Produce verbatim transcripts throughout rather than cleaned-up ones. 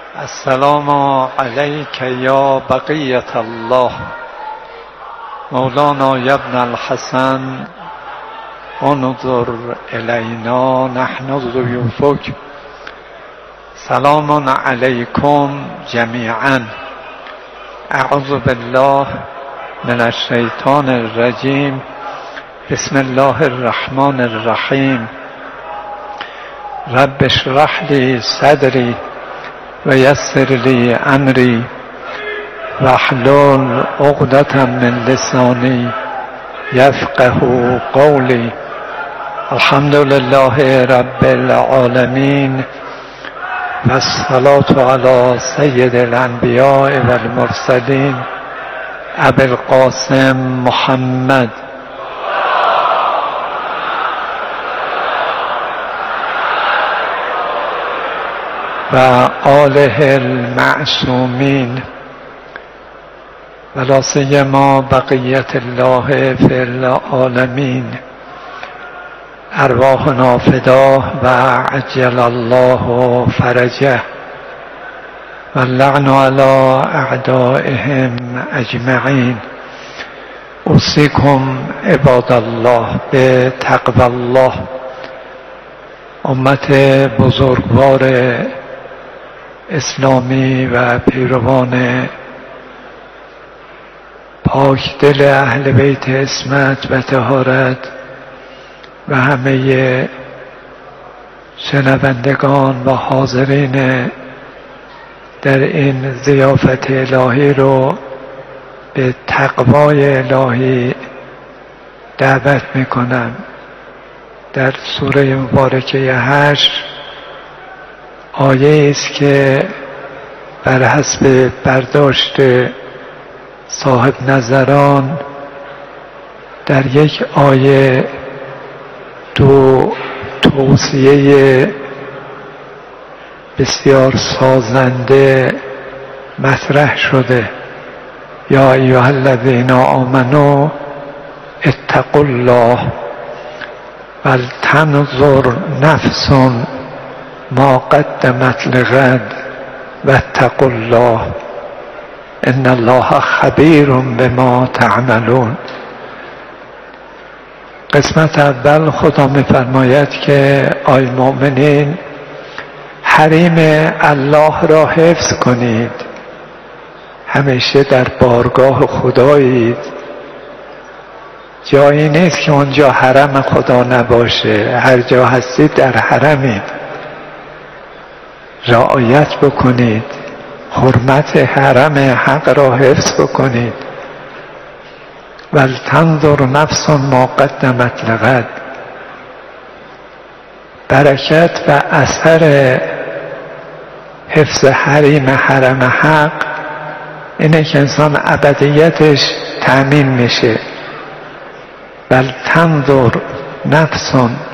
السلام علیک یا بقیة الله مولانا یا ابن الحسن انظر الینا نحن ضیوفک. سلام علیکم جمیعا. اعوذ بالله من الشیطان الرجیم. بسم الله الرحمن الرحیم. رب اشرح لی صدری و یسر لی امری واحلل عقدة من لسانی یفقه قولی. الحمد لله رب العالمین و الصلاة علی سید الانبیاء و المرسلین ابی القاسم محمد و آله المعصومین و لا سیما بقیت الله فی العالمین. ارواحنا فداه و عجل الله فرجه و اللعن علی اعدائهم اجمعین. اوصیکم عباد الله به تقوی الله. امت بزرگوار اسلامی و پیروان پاک دل اهل بیت عصمت و طهارت و همه شنوندگان و حاضرین در این ضیافت الهی رو به تقوای الهی دعوت میکنم. در سوره مبارکه هشت آیه است که بر حسب برداشت صاحب نظران در یک آیه دو توصیه بسیار سازنده مطرح شده. یا ایها الذین آمنوا اتقوا الله ولتنظر نفس ما قدمت لغد واتقوا الله ان الله خبیر بما تعملون. قسمت اول خدا می‌فرماید که ای مؤمنین حریم الله را حفظ کنید. همیشه در بارگاه خدایید. جایی نیست که اونجا حرم خدا نباشه. هر جا هستید در حرمید. رعایت بکنید. حرمت حرم حق را حفظ بکنید. ولتنظر نفس ما قدمت لغد. برکت و اثر حفظ حریم حرم حق اینه که انسان ابدیتش تأمین میشه. ولتنظر نفس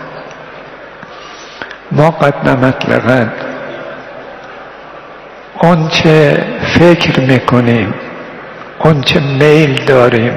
ما قدمت لغد. اون چه فکر میکنیم، اون چه میل داریم،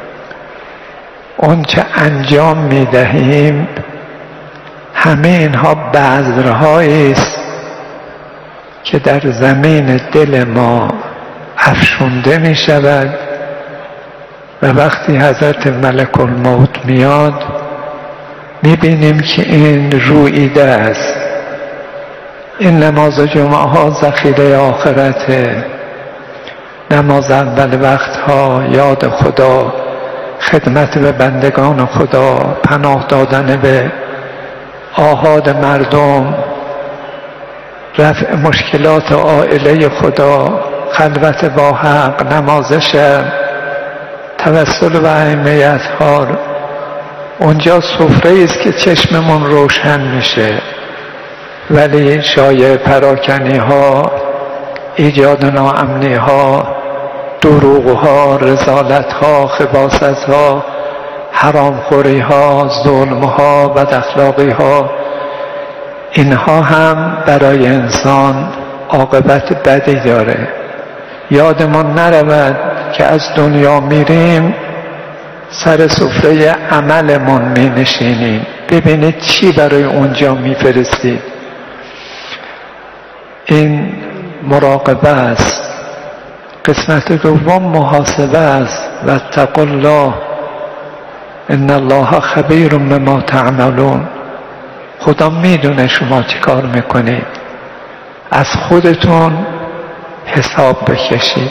اون چه انجام میدهیم، همه اینها بذرهایی است که در زمین دل ما افشونده میشود و وقتی حضرت ملک الموت میاد میبینیم که این روییده است. این نماز جمعه ها ذخیره آخرته. نماز اول وقت ها یاد خدا، خدمت به بندگان خدا، پناه دادن به آحاد مردم، رفع مشکلات عائله خدا، خلوت با حق، نماز شب، توسل و ائمه اطهار. اونجا سفره است که چشممون روشن میشه. ولی شایع پراکنی ها، ایجاد ناامنی ها، دروغ ها، رذالت ها، خباثت ها، حرام خوری ها، ظلم ها، بد اخلاقی ها، اینها هم برای انسان عاقبت بدی داره. یادمون نرود که از دنیا میریم سر سفره عملمون می نشینیم. ببینید چی برای اونجا می فرستید. این مراقبه است، قسمت دوم محاسبه است. و اتقوا الله ان الله خبیر بما تعملون. خدا میدونه شما چی کار میکنید، از خودتون حساب بکشید.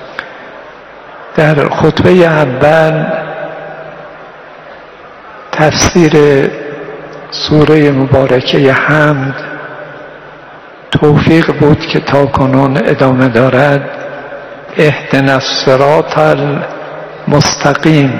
در خطبه اول تفسیر سوره مبارکه حمد توفیق بود که تا کنون ادامه دارد. اهدنا الصراط المستقیم.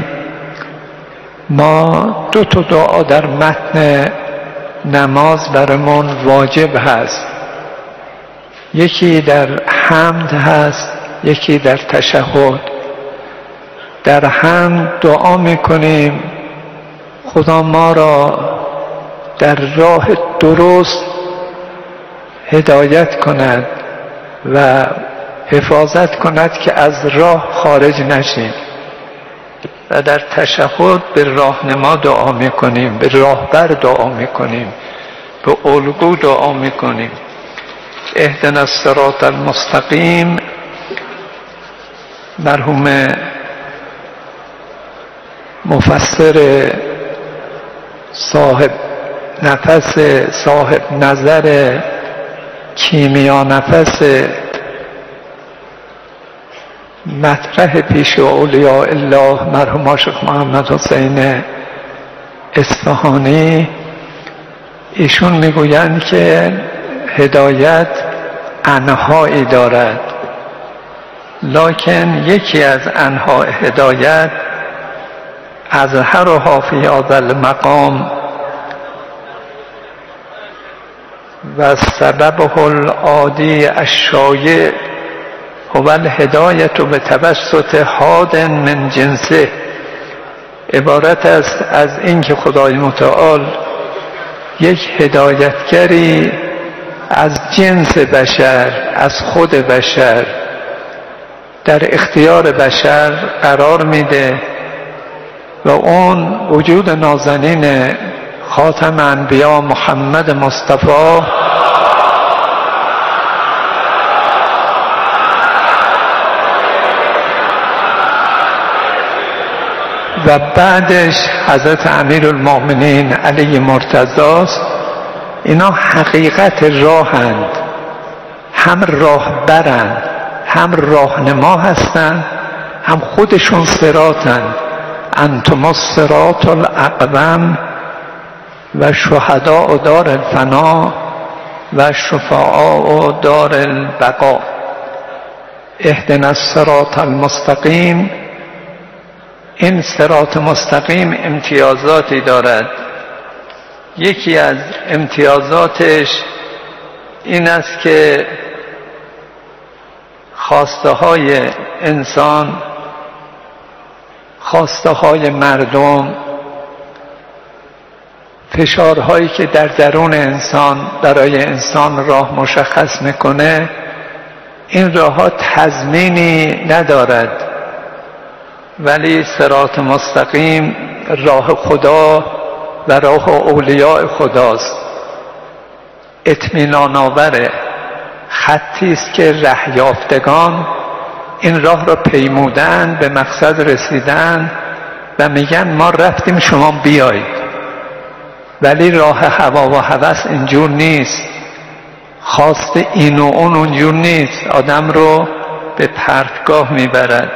ما دو تا دعا در متن نماز برامون واجب هست، یکی در حمد هست، یکی در تشهد. در حمد دعا میکنیم خدا ما را در راه درست هدایت کند و حفاظت کند که از راه خارج نشیم. و در تشهد به راهنما دعا میکنیم، به راهبر دعا میکنیم، به الگو دعا میکنیم. اهدنا الصراط المستقیم. مرحوم مفسر صاحب نفس، صاحب نظر کیمیا نفس، مطرح پیش اولیاء الله مرحوم شیخ محمد حسین اصفهانی، ایشون میگویند که هدایت انواعی دارد، لکن یکی از انواع هدایت اظهرها فی هذا المقام و سببه العادی الشایع هو الهدایت به توسط حاد من جنسه. عبارت است از اینکه خدای متعال یک هدایتگری از جنس بشر، از خود بشر در اختیار بشر قرار میده و اون وجود نازنین خاتم انبیا محمد مصطفی و بعدش حضرت امیرالمؤمنین علی مرتضی است. اینا حقیقت راهند، هم راهبرند، هم راهنما هستند، هم خودشون صراطند. انتم الصراط الاقوم و شهداء دار الفنا و شفعاء دار البقاء. اهدنا الصراط المستقیم. این صراط مستقیم امتیازاتی دارد. یکی از امتیازاتش این است که خواسته های انسان، خواسته های مردم، فشارهایی که در درون انسان برای انسان راه مشخص میکنه، این راه ها تضمینی ندارد، ولی صراط مستقیم راه خدا و راه اولیاء خداست. اطمینان آوره، خطی است که ره یافتگان این راه را پیمودن، به مقصد رسیدن و میگن ما رفتیم شما بیایید. ولی راه هوا و هوس اینجور نیست، خواست این و اون اونجور نیست، آدم رو به پرتگاه میبرد.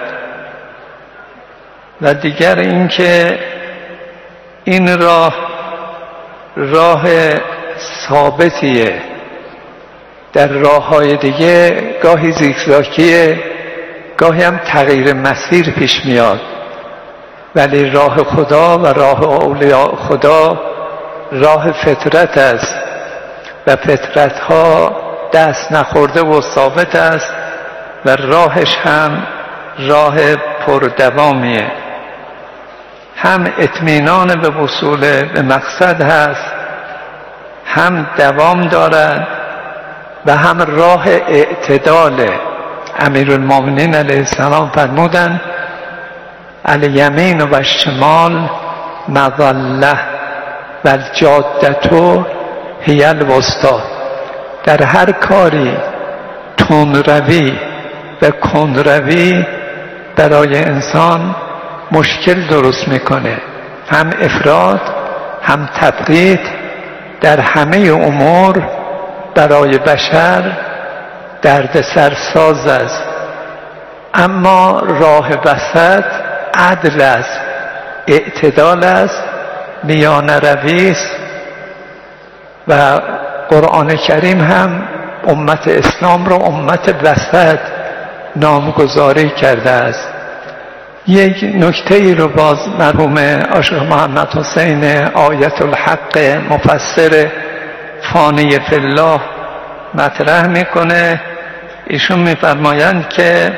و دیگر اینکه این راه راه ثابتیه. در راه های دیگه گاهی زیگزاگیه، گاهی هم تغییر مسیر پیش میاد، ولی راه خدا و راه اولیاء خدا راه فطرت است و فطرت ها دست نخورده و ثابت است و راهش هم راه پردوامیه. هم اطمینان به وصول به مقصد هست، هم دوام دارد و هم راه اعتداله. امیرالمؤمنین علیه السلام فرمودند الیمین و الشمال مظله و الجادة هی الوسطی. در هر کاری تندروی و کندروی برای انسان مشکل درست میکنه. هم افراط هم تفریط در همه امور برای بشر دردسر ساز است. اما راه وسط عدل است، اعتدال است، میانه روی است و قرآن کریم هم امت اسلام را امت وسط نامگذاری کرده است. یک نکته ای رو باز مرحوم عاشق محمد حسین آیت الحق مفسر فانی فی الله مطرح میکنه. ایشون میفرمایند که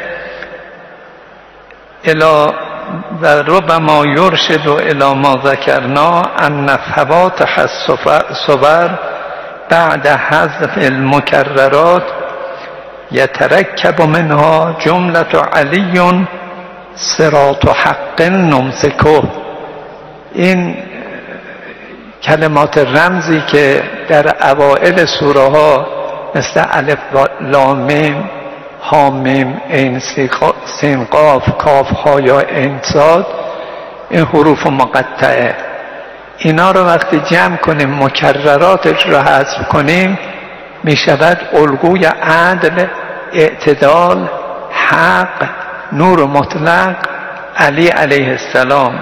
الا و ربما یرشد الی ما ذکرنا ان فواتح الصور بعد حذف المکررات یترکب منها جملة علی صراط حق نمسکه. این کلمات رمزی که در اوائل سوره ها مثل الف لام میم ها میم عین سین قاف کاف ها یا عین صاد، این حروف مقطعه، اینا رو وقتی جمع کنیم مکرراتش رو حذف کنیم می شود الگوی عدل، اعتدال، حق، نور مطلق، علی علیه السلام.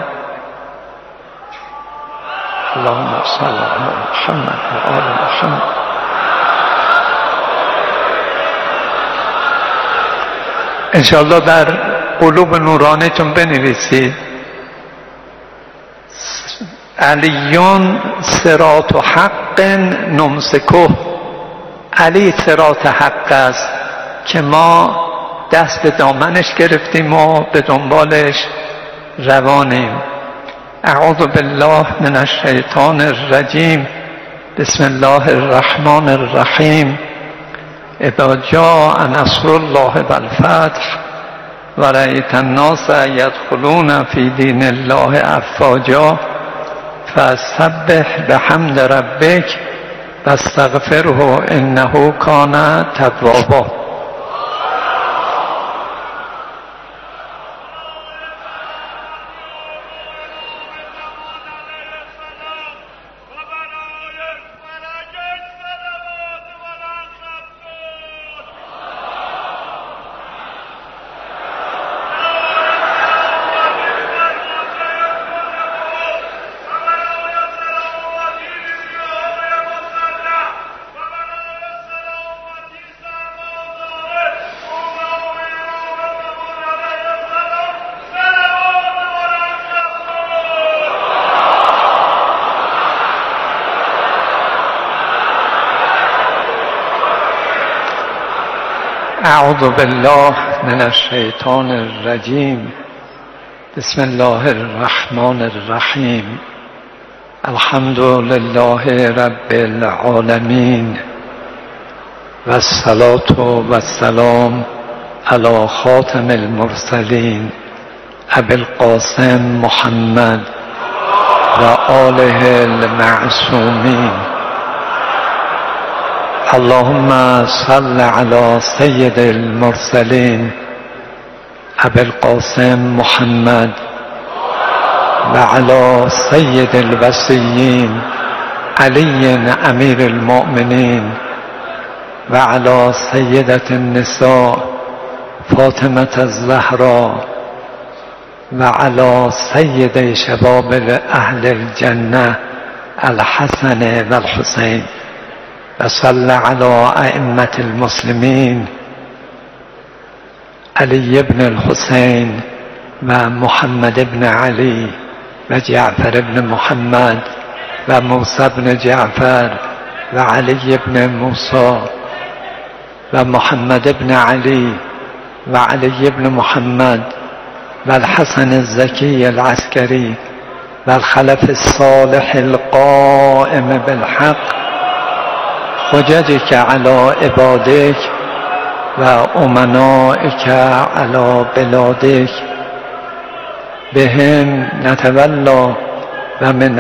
اللهم صل علی محمد و آل محمد. انشاءالله در قلوب نورانیتون بنویسید علیون صراط حق نمسکه. علی صراط حق است که ما دست به دامنش گرفتیم و به دنبالش روانیم. اعوذ بالله من الشیطان الرجیم. بسم الله الرحمن الرحیم. اذا جاء نصر الله والفتح ورأیت الناس یدخلون فی دین الله افواجا فسبح بحمد ربک واستغفره انه کان توابا. اعوذ بالله من الشیطان الرجیم. بسم الله الرحمن الرحیم. الحمد لله رب العالمین و الصلاة و السلام علی خاتم المرسلین ابی القاسم محمد و آله المعصومین. اللهم صل على سید المرسلین ابی القاسم محمد و علی سید الوصیین علی امیر المؤمنین و علی سیدة النساء فاطمة الزهراء و علی سید شباب اهل الجنة الحسن و الحسین و صل علی ائمة المسلمین علی بن الحسین و محمد بن علی و جعفر بن محمد و موسی بن جعفر و علی بن موسی و محمد بن علی و علی بن محمد و الحسن الزکی العسکری و الخلف الصالح القائم بالحق حججك على عبادك و امنائك على بلادك بهم نتولى و من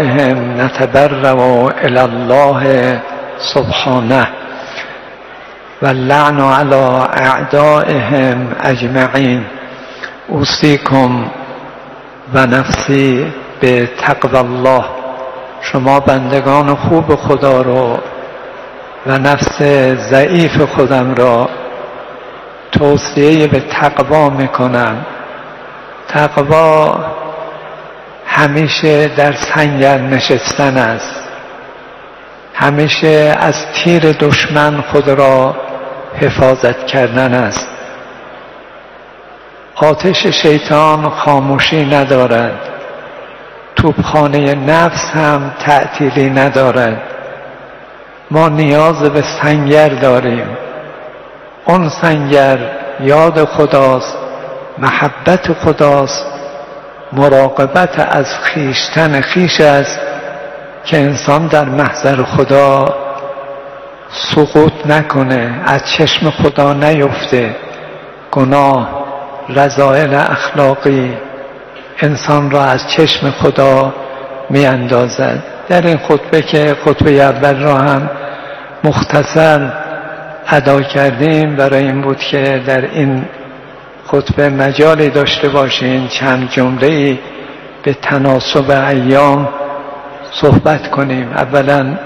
اعدائهم نتبرأ الى الله سبحانه. واللعن علی اعدائهم اجمعین. اوصیکم و نفسی به تقوی الله. شما بندگان خوب خدا رو و نفس ضعیف خودم را توصیه به تقوا میکنم. تقوا همیشه در سنگر نشستن است، همیشه از تیر دشمن خود را حفاظت کردن است. آتش شیطان خاموشی ندارد، توپخانه نفس هم تعطیلی ندارد. ما نیاز به سنگر داریم. اون سنگر یاد خداست، محبت خداست، مراقبت از خیشتن خیش است که انسان در محضر خدا سقوط نکنه، از چشم خدا نیفته. گناه، رذائل اخلاقی انسان را از چشم خدا می اندازد. در این خطبه که خطبه اول را هم مختصر ادا کردیم، برای این بود که در این خطبه مجالی داشته باشین چند جمله‌ای به تناسب ایام صحبت کنیم. اولا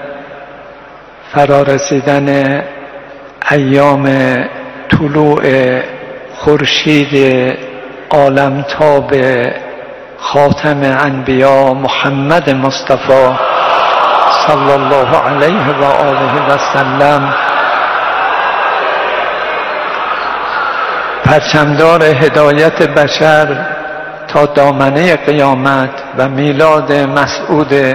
فرارسیدن ایام طلوع خورشید عالمتاب خاتم انبیا محمد مصطفی صلی الله علیه و آله و سلم، پرچمدار هدایت بشر تا دامنه قیامت و میلاد مسعود،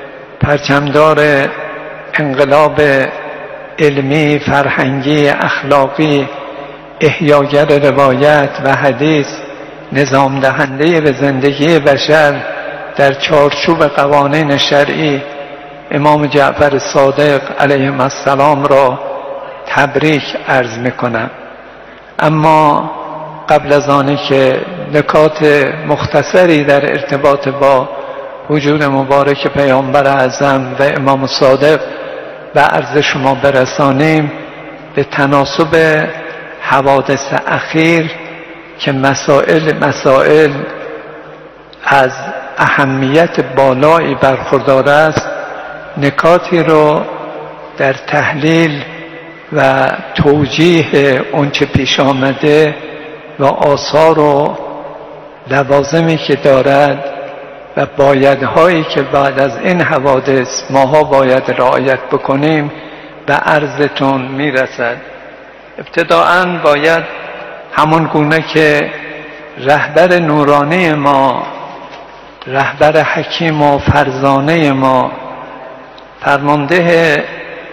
پرچمدار انقلاب علمی، فرهنگی، اخلاقی، احیاگر روایت و حدیث، نظام دهنده به زندگی بشر در چارچوب قوانین شرعی، امام جعفر صادق علیه السلام را تبریک عرض میکنم. اما قبل از آنی که نکات مختصری در ارتباط با وجود مبارک پیامبر اعظم و امام صادق به عرض شما برسانیم، به تناسب حوادث اخیر که مسائل مسائل از اهمیت بالایی برخوردار است، نکاتی رو در تحلیل و توجیه اونچه پیش آمده و آثار و لوازمی که دارد و بایدهایی که بعد از این حوادث ماها باید رعایت بکنیم به عرضتون میرسد. ابتداءً باید همون گونه که رهبر نورانی ما، رهبر حکیم و فرزانه ما، فرمانده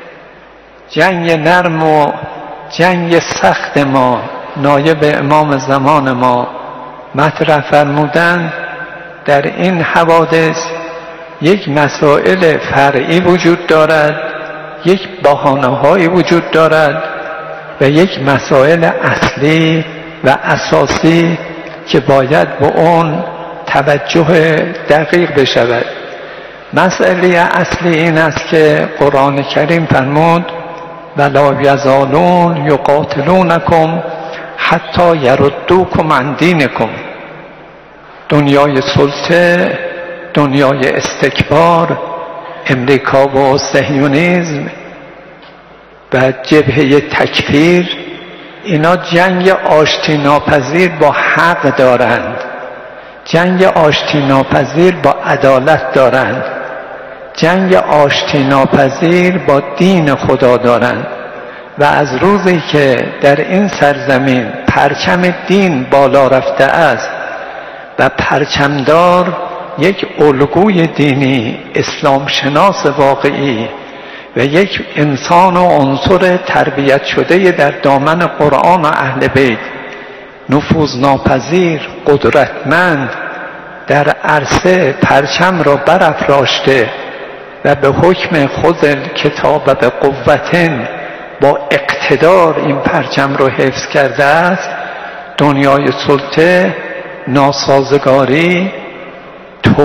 جنگ نرم و جنگ سخت ما، نایب امام زمان ما مطرح فرمودند، در این حوادث یک مسائل فرعی وجود دارد، یک بهانه‌هایی وجود دارد و یک مسائل اصلی و اساسی که باید به اون توجه دقیق بشود. مسئله اصلی این است که قرآن کریم فرمود ولا یزالون یقاتلونکم حتی یردوکم عن دینکم. دنیای سلطه، دنیای استکبار، امریکا و صهیونیسم و جبهه تکفیر، اینا جنگ آشتی ناپذیر با حق دارند، جنگ آشتی ناپذیر با عدالت دارند، جنگ آشتی ناپذیر با دین خدا دارند. و از روزی که در این سرزمین پرچم دین بالا رفته است و پرچمدار یک الگوی دینی، اسلام شناس واقعی و یک انسان و عنصر تربیت شده در دامن قرآن و اهل بیت، نفوذ ناپذیر، قدرتمند، در عرصه پرچم را برافراشته و به حکم خود کتاب و به قوتن با اقتدار این پرچم را حفظ کرده است، دنیای سلطه، ناسازگاری،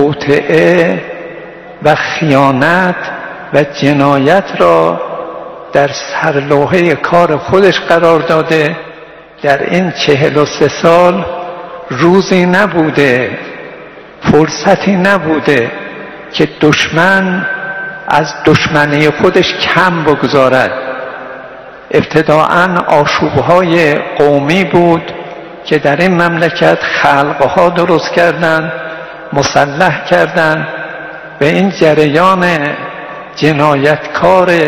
توطئه و خیانت و جنایت را در سرلوحه کار خودش قرار داده. در این چهل و سه سال روزی نبوده، فرصتی نبوده که دشمن از دشمنی خودش کم بگذارد. ابتداعاً آشوبهای قومی بود که در این مملکت خلقها درست کردند، مسلح کردند. به این جریان جنایتکار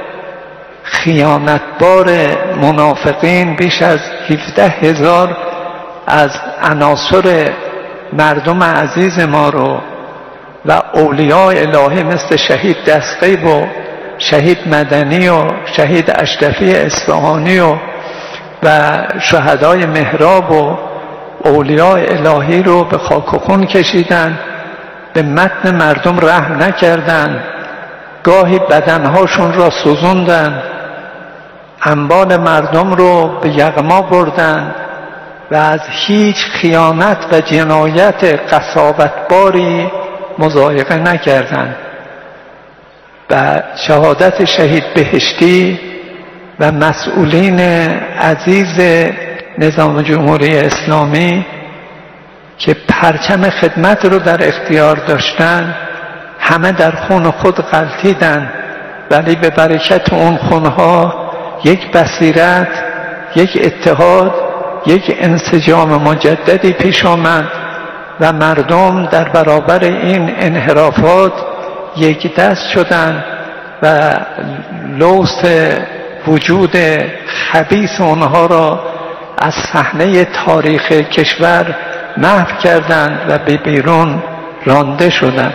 خیانتبار منافقین بیش از هفده هزار از عناصر مردم عزیز ما رو و اولیاء الهی مثل شهید دستقیب و شهید مدنی و شهید اشرفی اصفهانی و و شهدای محراب و اولیاء الهی رو به خاک و خون کشیدن، به متن مردم رحم نکردند، گاهی بدنهاشون را سوزوندند، اموال مردم رو به یغما بردند و از هیچ خیانت و جنایت قساوتباری مضایقه نکردند. و شهادت شهید بهشتی و مسئولین عزیز نظام جمهوری اسلامی که پرچم خدمت رو در اختیار داشتن، همه در خون خود غلتیدن، ولی به برکت اون خونها یک بصیرت، یک اتحاد، یک انسجام مجددی پیش آمد و مردم در برابر این انحرافات یک دست شدند و لوث وجود خبیث اونها را از صحنه تاریخ کشور محو کردند و به بیرون رانده شدند.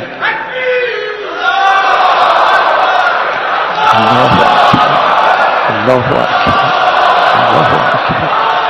الله اکبر، الله اکبر، الله اکبر.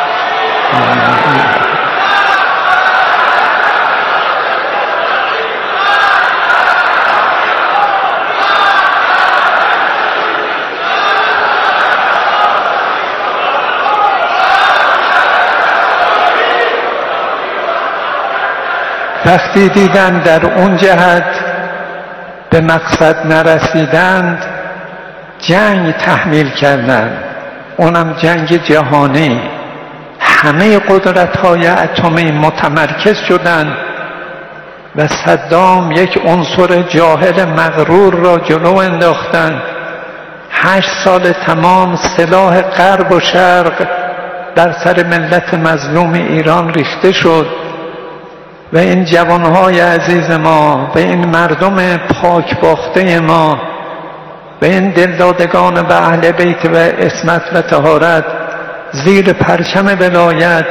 وقتی دیدن در اون جهت به مقصد نرسیدند، جنگ تحمیل کردند، اونم جنگ جهانی. همه قدرت‌های اتمی متمرکز شدند و صدام یک عنصر جاهل مغرور را جلو انداختند. هشت سال تمام سلاح غرب و شرق در سر ملت مظلوم ایران ریخته شد و این جوانهای عزیز ما و این مردم پاک باخته ما و این دلدادگان به اهل بیت و عصمت و طهارت زیر پرچم ولایت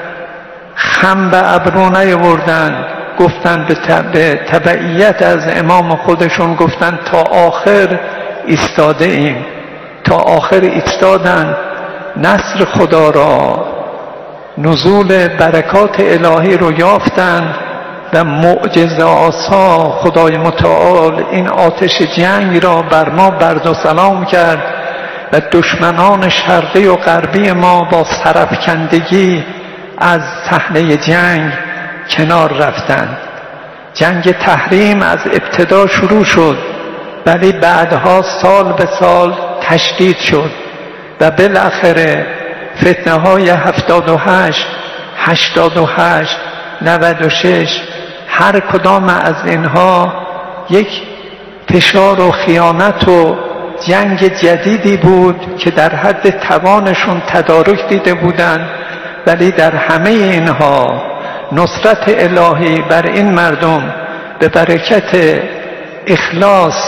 خم به ابرو نیاوردند، گفتند به تبعیت از امام خودشون، گفتند تا آخر ایستاده ایم، تا آخر ایستادند. نصر خدا را، نزول برکات الهی رو یافتند و معجزه آسا خدای متعال این آتش جنگ را بر ما برد و سلام کرد و دشمنان شرقی و غربی ما با سرافکندگی از صحنه جنگ کنار رفتند. جنگ تحریم از ابتدا شروع شد ولی بعدها سال به سال تشدید شد و بالاخره فتنه های هفتاد و هشت، هشتاد و هشت، نود و شش، هر کدام از اینها یک فشار و خیانت و جنگ جدیدی بود که در حد توانشون تدارک دیده بودند، ولی در همه اینها نصرت الهی بر این مردم به برکت اخلاص،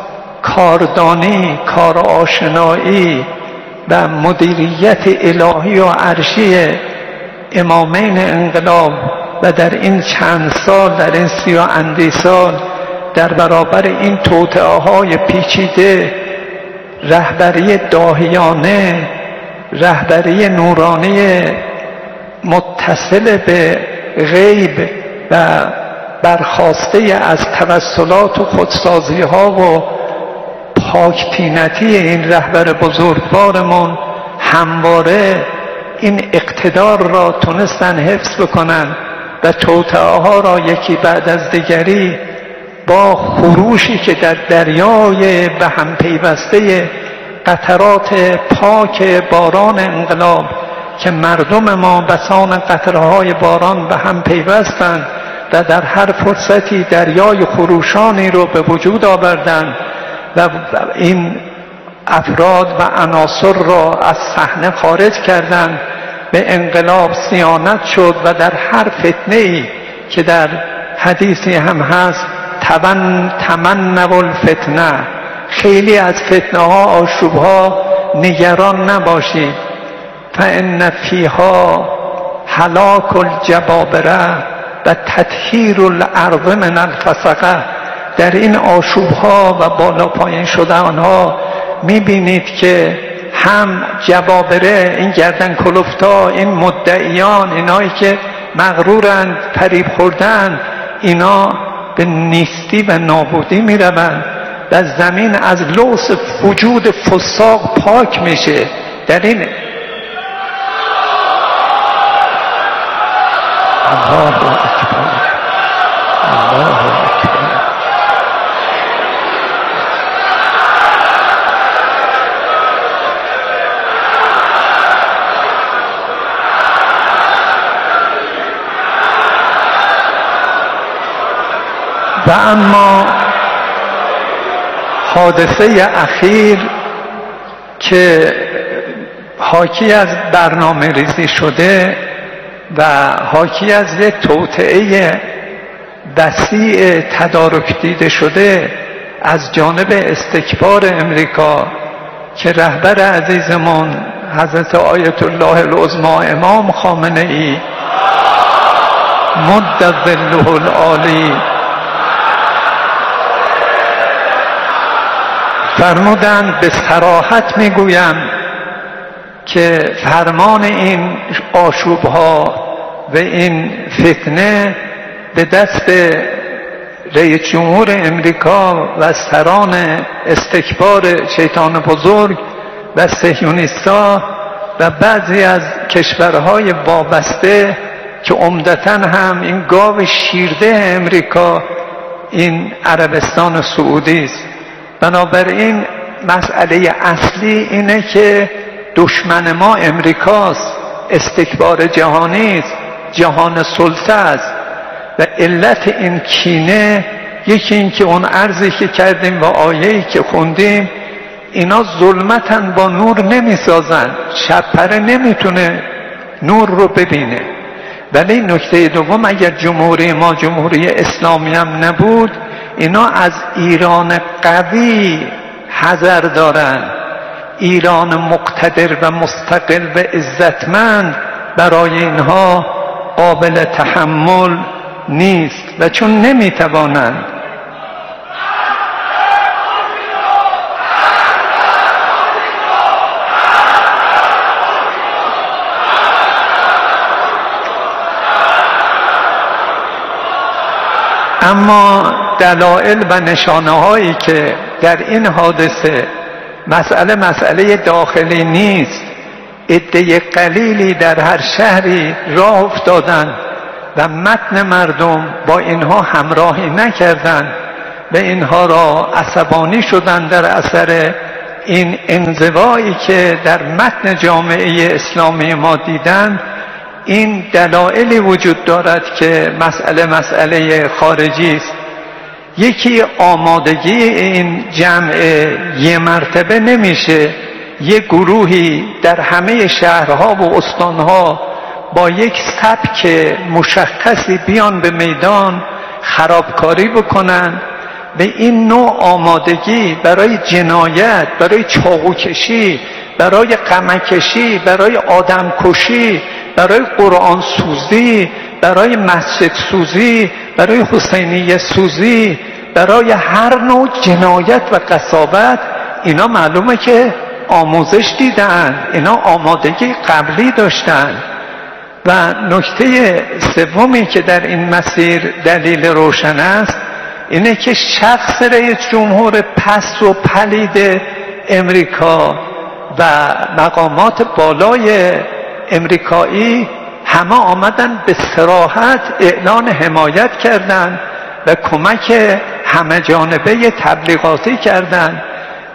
کاردانی، کار آشنایی و مدیریت الهی و عرشی امامین انقلاب و در این چند سال، در این سی و اندی سال، در برابر این توطئه های پیچیده، رهبری داهیانه، رهبری نورانی متصل به غیب و برخاسته از توسلات و خودسازی ها و پاکتینتی این رهبر بزرگوارمون، همواره این اقتدار را تونستن حفظ بکنن و توطئه ها را یکی بعد از دیگری با خروشی که در دریای به هم پیوسته قطرات پاک باران انقلاب که مردم ما بسان قطره‌های باران به هم پیوستند و در هر فرصتی دریای خروشانی رو به وجود آوردند و این افراد و عناصر را از صحنه خارج کردند. به انقلاب صیانت شد و در هر فتنه‌ای که در حدیثی هم هست تمن تمنوا الفتنه، خیلی از فتنه ها آشوب ها نگران نباشید، فان فیها هلاک الجبابره و تطهیر الارض من الفسقه. در این آشوب ها و بالا پایین شدن ها میبینید که هم جبابره، این گردن کلفتا، این مدعیان، اینایی که مغرورند، فریب خوردند، اینا به نیستی و نابودی میروند و زمین از لوث وجود فساق پاک میشه. در این الله اکبر، الله اکبر. و اما حادثه اخیر که حاکی از برنامه ریزی شده و حاکی از یک توطئه وسیع تدارک دیده شده از جانب استکبار امریکا که رهبر عزیزمون حضرت آیت الله العظمی امام خامنه ای مد ظله العالی فرمودند، به صراحت میگویم که فرمان این آشوبها و این فتنه به دست رئیس جمهور امریکا و سران استکبار شیطان بزرگ و صهیونیست‌ها و بعضی از کشورهای وابسته که عمدتاً هم این گاو شیرده امریکا این عربستان سعودی است. بنابراین مسئله اصلی اینه که دشمن ما امریکاست، استکبار جهانی است، جهان سلطه است و علت این کینه یکی این که اون عرضی که کردیم و آیه‌ای که خوندیم، اینا ظلمتن با نور نمیسازن، شب پره نمیتونه نور رو ببینه. ولی نکته دوم، اگر جمهوری ما جمهوری اسلامی هم نبود، اینا از ایران قوی حذر دارن. ایران مقتدر و مستقل و عزتمند برای اینها قابل تحمل نیست و چون نمیتوانند اما دلایل و نشانه هایی که در این حادثه مسئله مسئله داخلی نیست، عده قلیلی در هر شهری راه افتادند و متن مردم با اینها همراهی نکردند و اینها را عصبانی شدند در اثر این انزوایی که در متن جامعه اسلامی ما دیدند. این دلایلی وجود دارد که مسئله مسئله خارجی است. یکی آمادگی این جمع یه مرتبه نمیشه یک گروهی در همه شهرها و استانها با یک سبک مشخصی بیان به میدان خرابکاری بکنن. به این نوع آمادگی برای جنایت، برای چاقوکشی، برای قمعکشی، برای آدمکشی، برای قرآن سوزی، برای مسجد سوزی، برای حسینیه سوزی، برای هر نوع جنایت و قساوت، اینا معلومه که آموزش دیدن، اینا آمادگی قبلی داشتن. و نکته سومی که در این مسیر دلیل روشن است اینه که شخص رئیس جمهور پست و پلید امریکا و مقامات بالای امریکایی همه آمدن به صراحت اعلان حمایت کردند و کمک همه جانبه تبلیغاتی کردند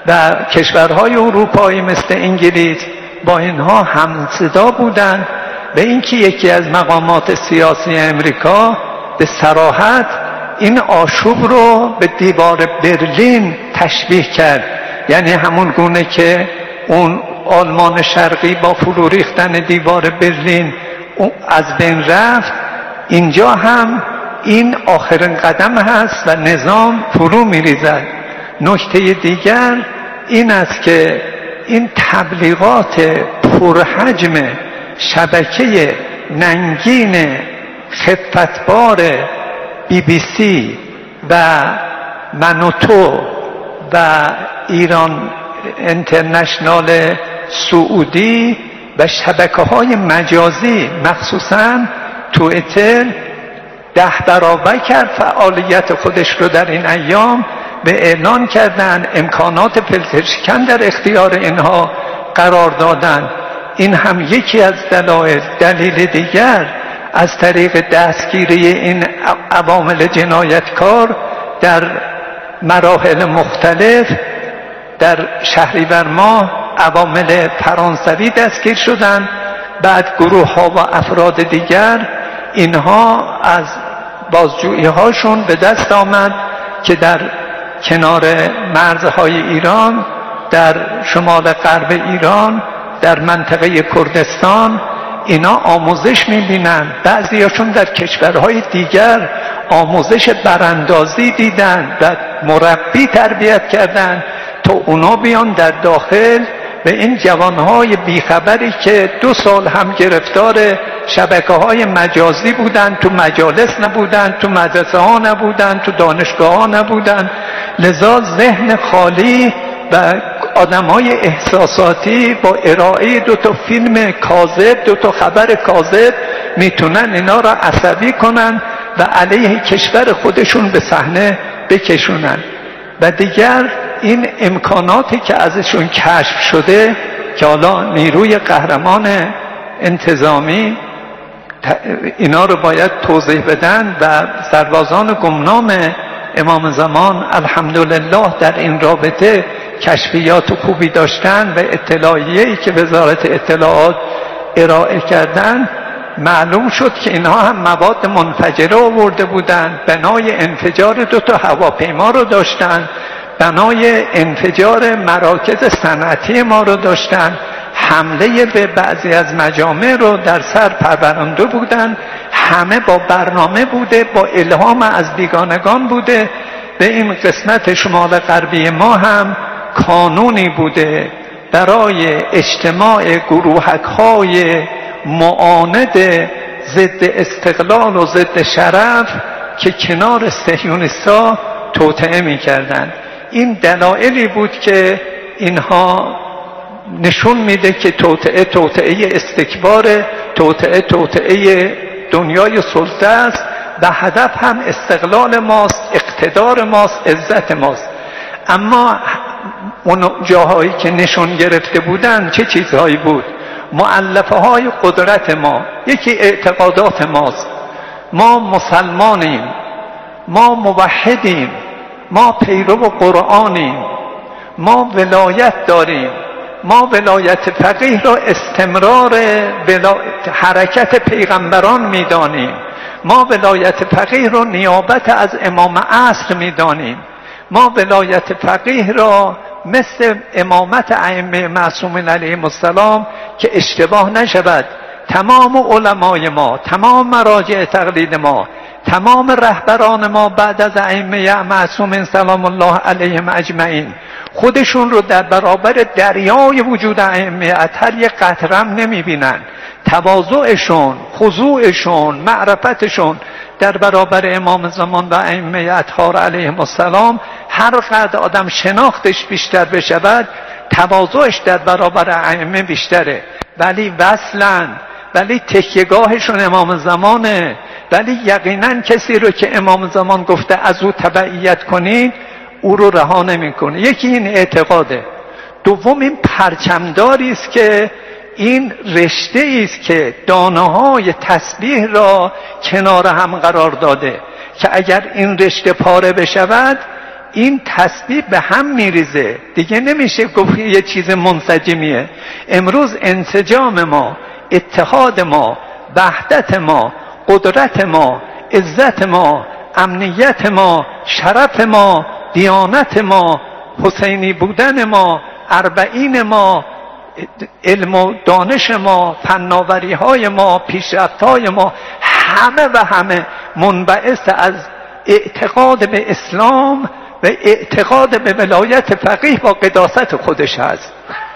و کشورهای اروپایی مثل انگلیس با اینها همصدا بودند و اینکه یکی از مقامات سیاسی امریکا به صراحت این آشوب رو به دیوار برلین تشبیه کرد، یعنی همون گونه که اون آلمان شرقی با فرو ریختن دیوار برلین از بین رفت، اینجا هم این آخرین قدم هست و نظام فرو میریزد. نکته دیگر این است که این تبلیغات پرحجم شبکه ننگین خفتبار بی بی سی و منوتو و ایران اینترنشنال سعودی و شبکه های مجازی مخصوصا توییتر ده برابر کرد فعالیت خودش رو در این ایام، به اعلان کردن امکانات فیلترشکن در اختیار اینها قرار دادن. این هم یکی از دلایل. دلیل دیگر از طریق دستگیری این عوامل جنایتکار در مراحل مختلف در شهریور ماه عوامل فرانسوی دستگیر شدند، بعد گروه ها و افراد دیگر، اینها از بازجویی هاشون به دست آمد که در کنار مرزهای ایران، در شمال غرب ایران، در منطقه کردستان اینا آموزش میبینن. بعضی هاشون در کشورهای دیگر آموزش براندازی دیدن و مربی تربیت کردن تا اونا بیان در داخل به این جوانهای بیخبری که دو سال هم گرفتار شبکه های مجازی بودن، تو مجالس نبودن، تو مدرسه ها نبودن، تو دانشگاه ها نبودن، لذا ذهن خالی و آدم های احساساتی با ارائه دو تا فیلم کاذب، دو تا خبر کاذب میتونن اینا را عصبی کنن و علیه کشور خودشون به صحنه بکشونن. و دیگر این امکاناتی که ازشون کشف شده که حالا نیروی قهرمان انتظامی اینا رو باید توضیح بدن و سربازان گمنام امام زمان الحمدلله در این رابطه کشفیات خوبی داشتن و اطلاعیه‌ای که وزارت اطلاعات ارائه کردن، معلوم شد که اینها هم مواد منفجره آورده بودند، بنای انفجار دو تا هواپیما رو داشتن، بنای انفجار مراکز صنعتی ما رو داشتن، حمله به بعضی از مجامع رو در سر پرورانده بودن، همه با برنامه بوده، با الهام از بیگانگان بوده. به این قسمت شمال غربی ما هم کانونی بوده برای اجتماع گروهک‌های معاند ضد استقلال و ضد شرف که کنار صهیونیست‌ها توطئه می‌کردند. این دلایلی بود که اینها نشون میده که توطئه توطئه استکبار، توطئه توطئه دنیای سلطه است و هدف هم استقلال ماست، اقتدار ماست، عزت ماست. اما اون جاهایی که نشون گرفته بودن چه چیزهایی بود؟ مؤلفه های قدرت ما. یکی اعتقادات ماست، ما مسلمانیم، ما موحدیم، ما پیرو قرآنیم، ما ولایت داریم، ما ولایت فقیه را استمرار ولا... حرکت پیغمبران میدانیم، ما ولایت فقیه را نیابت از امام عصر میدانیم، ما ولایت فقیه را مثل امامت ائمه معصومین علیهم السلام که اشتباه نشود، تمام علمای ما، تمام مراجع تقلید ما، تمام رهبران ما بعد از ائمه معصومین سلام الله علیهم اجمعین خودشون رو در برابر دریای وجود ائمه اطهر یک قطرم نمی بینن. تواضعشون، خضوعشون، معرفتشون در برابر امام زمان و ائمه اطهار علیهم السلام، هر قدر آدم شناختش بیشتر بشود تواضعش در برابر ائمه بیشتره. ولی وصلن، ولی تکیهگاهشون امام زمانه، ولی یقینا کسی رو که امام زمان گفته از او تبعیت کنید او رو رها نمیکنه. یکی این اعتقاده. دوم این پرچمداری است که این رشته است که دانه‌های تسبیح را کنار هم قرار داده که اگر این رشته پاره بشود این تسبیح به هم میریزه دیگه، نمیشه گفت یه چیز منسجمیه. امروز انسجام ما، اتحاد ما، وحدت ما، قدرت ما، عزت ما، امنیت ما، شرف ما، دیانت ما، حسینی بودن ما، اربعین ما، علم و دانش ما، فناوری های ما، پیشرفت های ما، همه و همه منبعث از اعتقاد به اسلام و اعتقاد به ولایت فقیه با قداست خودش هست.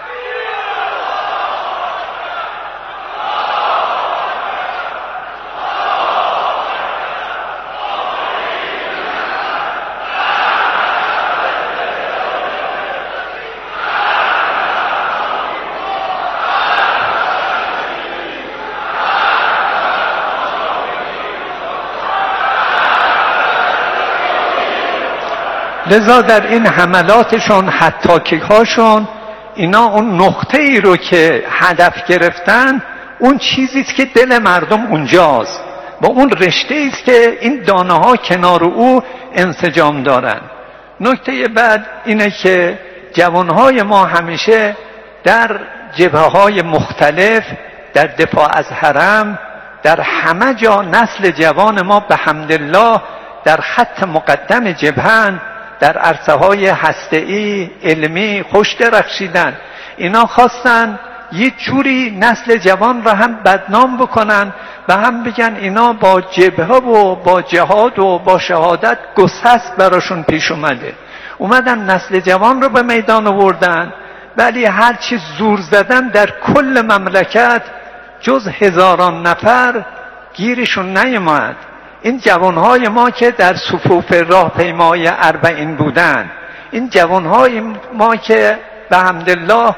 لذا در این حملاتشون، حتاکی هاشون، اینا اون نقطه ای رو که هدف گرفتن، اون چیزیست که دل مردم اونجاست، با اون رشته ایست که این دانه ها کنار او انسجام دارن. نکته بعد اینه که جوانهای ما همیشه در جبهه های مختلف، در دفاع از حرم، در همه جا نسل جوان ما به حمدالله در خط مقدم جبهن، در عرصه های هسته‌ای علمی خوش درخشیدن. اینا خواستن یه جوری نسل جوان را هم بدنام بکنن و هم بگن اینا با جبهه و با جهاد و با شهادت گسست براشون پیش اومده. اومدن نسل جوان رو به میدان آوردن، ولی هرچی زور زدن در کل مملکت جز هزاران نفر گیرشون نیامد. این جوانهای ما که در صفوف راهپیمای اربعین بودن، این جوانهای ما که به حمدالله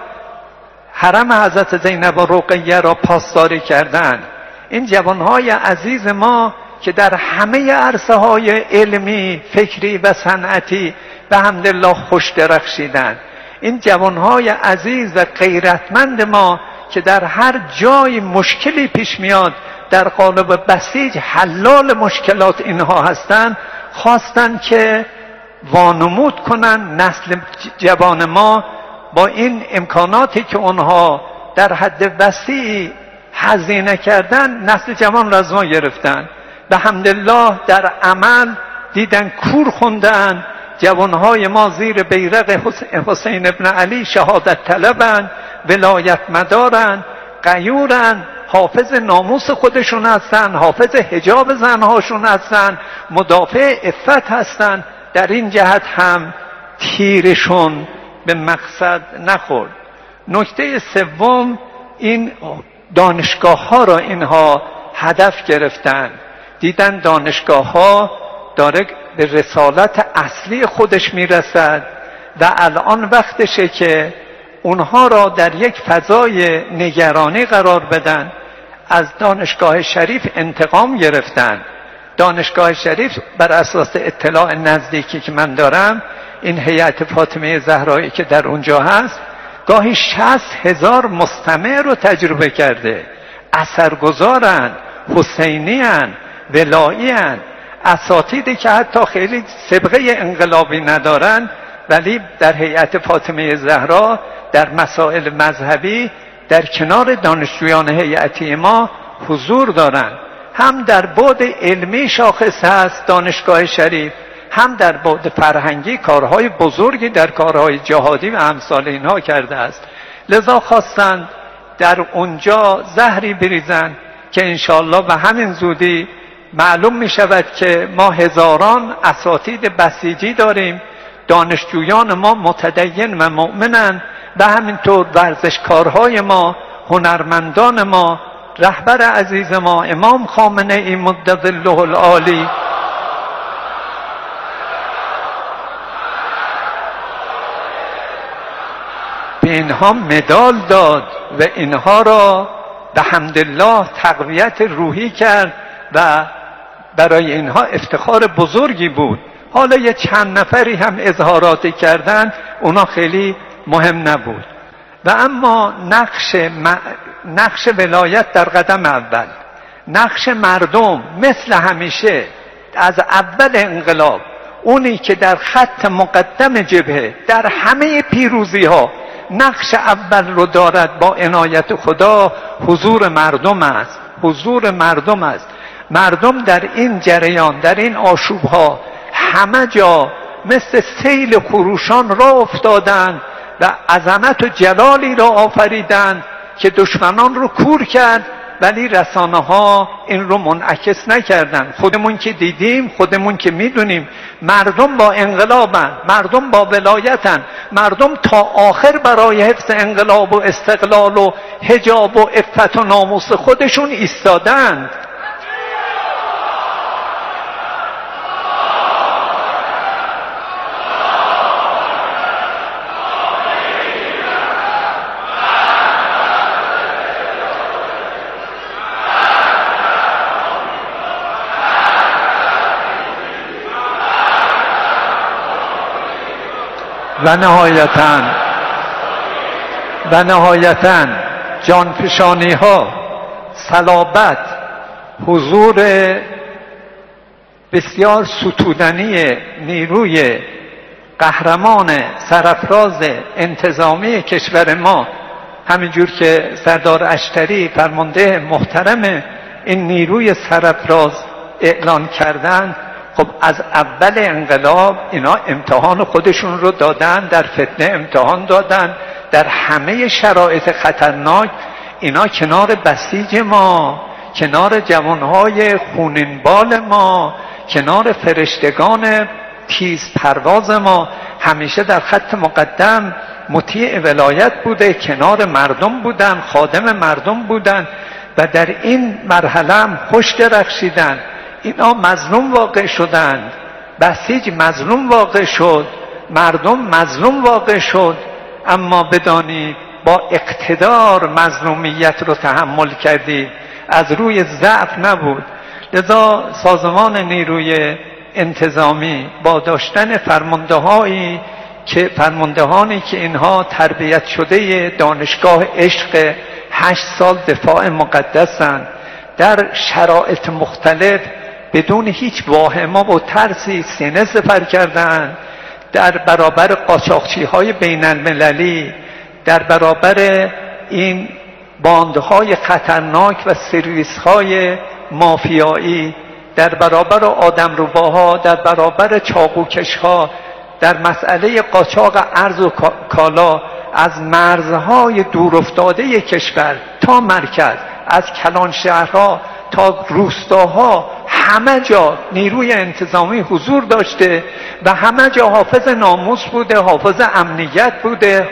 حرم حضرت زینب و رقیه را پاسداری کردن، این جوانهای عزیز ما که در همه عرصه های علمی، فکری و صنعتی به حمدالله خوش درخشیدن، این جوانهای عزیز و غیرتمند ما که در هر جای مشکلی پیش میاد در قالب بسیج حلال مشکلات اینها هستند، خواستن که وانمود کنن نسل جوان ما با این امکاناتی که اونها در حد وسیعی هزینه کردن، نسل جوان را از ما گرفتن. به حمدالله در عمل دیدن کور خوندن، جوانهای ما زیر بیرق حسین ابن علی شهادت طلبن، ولایت مدارن، غیورن، حافظ ناموس خودشون هستن، حافظ حجاب زنهاشون هستن، مدافع عفت هستن. در این جهت هم تیرشون به مقصد نخورد. نکته سوم، این دانشگاه ها را اینها هدف گرفتن. دیدن دانشگاه ها داره به رسالت اصلی خودش میرسد و الان وقتشه که اونها را در یک فضای نگرانی قرار بدن. از دانشگاه شریف انتقام گرفتن. دانشگاه شریف بر اساس اطلاع نزدیکی که من دارم، این هیئت فاطمه زهرایی که در اونجا هست گاهی شصت هزار مستمع رو تجربه کرده. اثرگذارن، حسینیان، ولاییان، اساتیدی که حتی خیلی سابقه انقلابی ندارن، ولی در هیئت فاطمه زهرا در مسائل مذهبی در کنار دانشجویان هیئتی ما حضور دارن. هم در بعد علمی شاخص هست دانشگاه شریف، هم در بعد فرهنگی کارهای بزرگی در کارهای جهادی و امثال اینها کرده است. لذا خواستند در اونجا زهری بریزن که انشاءالله به همین زودی معلوم می شود که ما هزاران اساتید بسیجی داریم. دانشجویان ما متدین و مؤمنن و همینطور ورزشکارهای ما، هنرمندان ما، رهبر عزیز ما امام خامنه ای مد ظله العالی به اینها مدال داد و اینها را به حمدالله تقویت روحی کرد و برای اینها افتخار بزرگی بود. حالا یه چند نفری هم اظهاراتی کردن، اونا خیلی مهم نبود. و اما نقش م... نقش ولایت در قدم اول، نقش مردم مثل همیشه از اول انقلاب اونی که در خط مقدم جبهه در همه پیروزی ها نقش اول رو دارد با عنایت خدا، حضور مردم است. حضور مردم است. مردم در این جریان، در این آشوب ها همه جا مثل سیل خروشان را افتادند و عظمت و جلالی را آفریدند که دشمنان رو کور کرد، ولی رسانه ها این رو منعکس نکردن. خودمون که دیدیم، خودمون که میدونیم مردم با انقلابن، مردم با ولایتن، مردم تا آخر برای حفظ انقلاب و استقلال و حجاب و عفت و ناموس خودشون ایستادند. و نهایتاً و نهایتاً جانفشانی ها، صلابت، حضور بسیار ستودنی نیروی قهرمان سرافراز انتظامی کشور ما، همینجور که سردار اشتری فرمانده محترم این نیروی سرافراز اعلان کردند، خب از اول انقلاب اینا امتحان خودشون رو دادن، در فتنه امتحان دادن، در همه شرایط خطرناک اینا کنار بسیج ما، کنار جوانهای خونینبال ما، کنار فرشتگان تیز پرواز ما همیشه در خط مقدم مطیع ولایت بوده، کنار مردم بودن، خادم مردم بودن و در این مرحله هم خوش درخشیدن. اینا مظلوم واقع شدند، بسیج مظلوم واقع شد، مردم مظلوم واقع شد، اما بدانید با اقتدار مظلومیت رو تحمل کردید، از روی ضعف نبود. لذا سازمان نیروی انتظامی با داشتن فرماندهایی که فرماندهانی که اینها تربیت شده دانشگاه عشق هشت سال دفاع مقدسند، در شرایط مختلف بدون هیچ واهمه و ترسی سینه سپر کردند، در برابر قاچاقچی های بین المللی، در برابر این باندهای خطرناک و سرویس های مافیایی، در برابر آدمرباها، در برابر چاقوکش ها، در مسئله قاچاق ارز و کالا از مرزهای دورافتاده کشور تا مرکز، از کلان شهرها تا روستاها، همه جا نیروی انتظامی حضور داشته و همه جا حافظ ناموس بوده، حافظ امنیت بوده،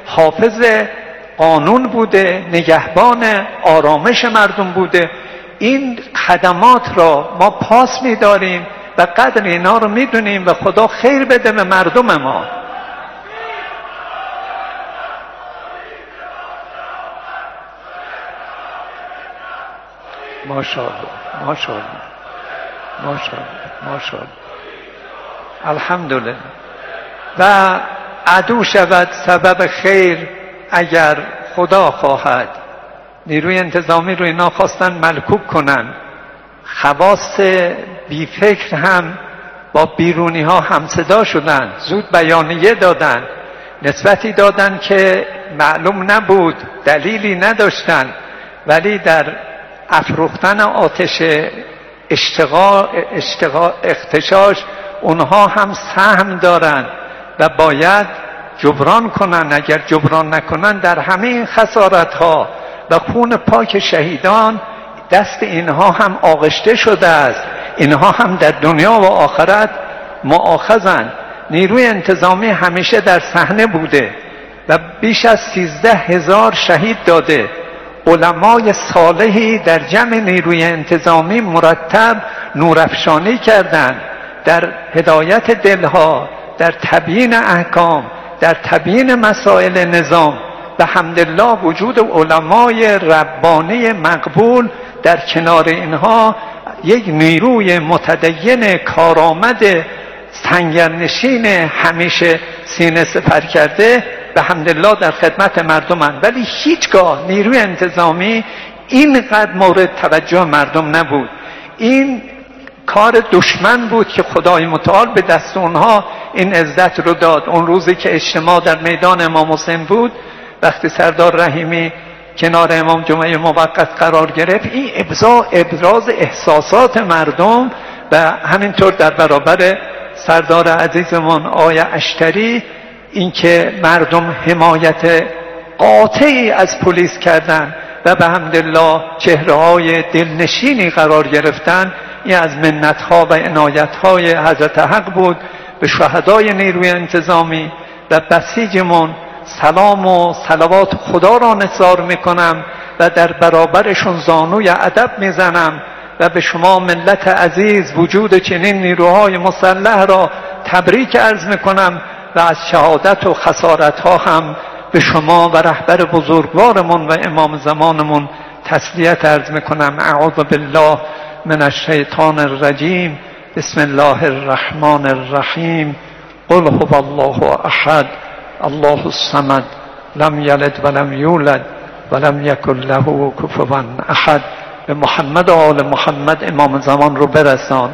حافظ قانون بوده، نگهبان آرامش مردم بوده. این خدمات را ما پاس می‌داریم و قدر اینا رو می‌دونیم و خدا خیر بده به مردم ما. ماشاءالله ماشاءالله ماشاءالله ماشاءالله الحمدلله. و عدو شود سبب خیر اگر خدا خواهد. نیروی انتظامی رو اینا خواستن ملکوب کنن، خواص بی فکر هم با بیرونی ها همصدا شدن، زود بیانیه دادن، نسبتی دادن که معلوم نبود، دلیلی نداشتن، ولی در افروختن آتش اشتغال اشتغال اختشاش اونها هم سهم دارن و باید جبران کنن. اگر جبران نکنن در همه این خسارت ها و خون پاک شهیدان دست اینها هم آغشته شده است، اینها هم در دنیا و آخرت مؤاخذند. نیروی انتظامی همیشه در صحنه بوده و بیش از سیزده هزار شهید داده. علمای صالحی در جمع نیروی انتظامی مرتب نورافشانی کردند در هدایت دلها، در تبیین احکام، در تبیین مسائل نظام. به حمدالله وجود علمای ربانی مقبول در کنار اینها یک نیروی متدین کارآمد سنگرنشین همیشه سینه سپر کرده به حمدالله در خدمت مردمند. ولی هیچگاه نیروی انتظامی اینقدر مورد توجه مردم نبود. این کار دشمن بود که خدای متعال به دست اونها این عزت رو داد. اون روزی که اجتماع در میدان امام حسین بود، وقتی سردار رحیمی کنار امام جمعه موقت قرار گرفت، این ابراز ابراز احساسات مردم و همینطور در برابر سردار عزیزمون آقای اشتری، اینکه مردم حمایت قاطعی از پلیس کردن و به حمدالله چهره‌های دلنشینی قرار گرفتن، این از منت‌ها و عنایت‌های حضرت حق بود به شهدای نیروی انتظامی و بسیجمون. سلام و صلوات خدا را نثار میکنم و در برابرشون زانوی ادب میزنم و به شما ملت عزیز وجود چنین نیروهای مسلح را تبریک عرض میکنم و از شهادت و خسارت‌ها هم به شما و رهبر بزرگوارمون و امام زمانمون تسلیت عرض میکنم. اعوذ بالله من الشیطان الرجیم. بسم الله الرحمن الرحیم. قل هو الله احد الله الصمد لم یلد ولم یولد ولم یکن له کفوا احد. به محمد و آل محمد امام زمان رو برسان.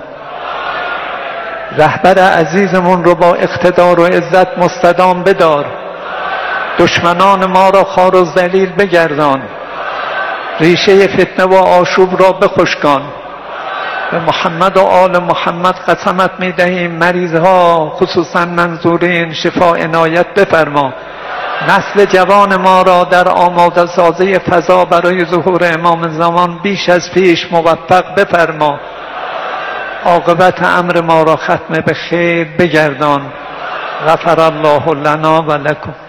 رهبر عزیزمون رو با اقتدار و عزت مستدام بدار. دشمنان ما را خوار و ذلیل بگردان. ریشه فتنه و آشوب را بخشکان. به محمد و آل محمد قسمت میدهیم مریضها خصوصا منظورین شفا عنایت بفرما. نسل جوان ما را در آماده سازی فضا برای ظهور امام زمان بیش از پیش موفق بفرما. عاقبت امر ما را ختم به خیر بگردان. غفر الله لنا و لکم.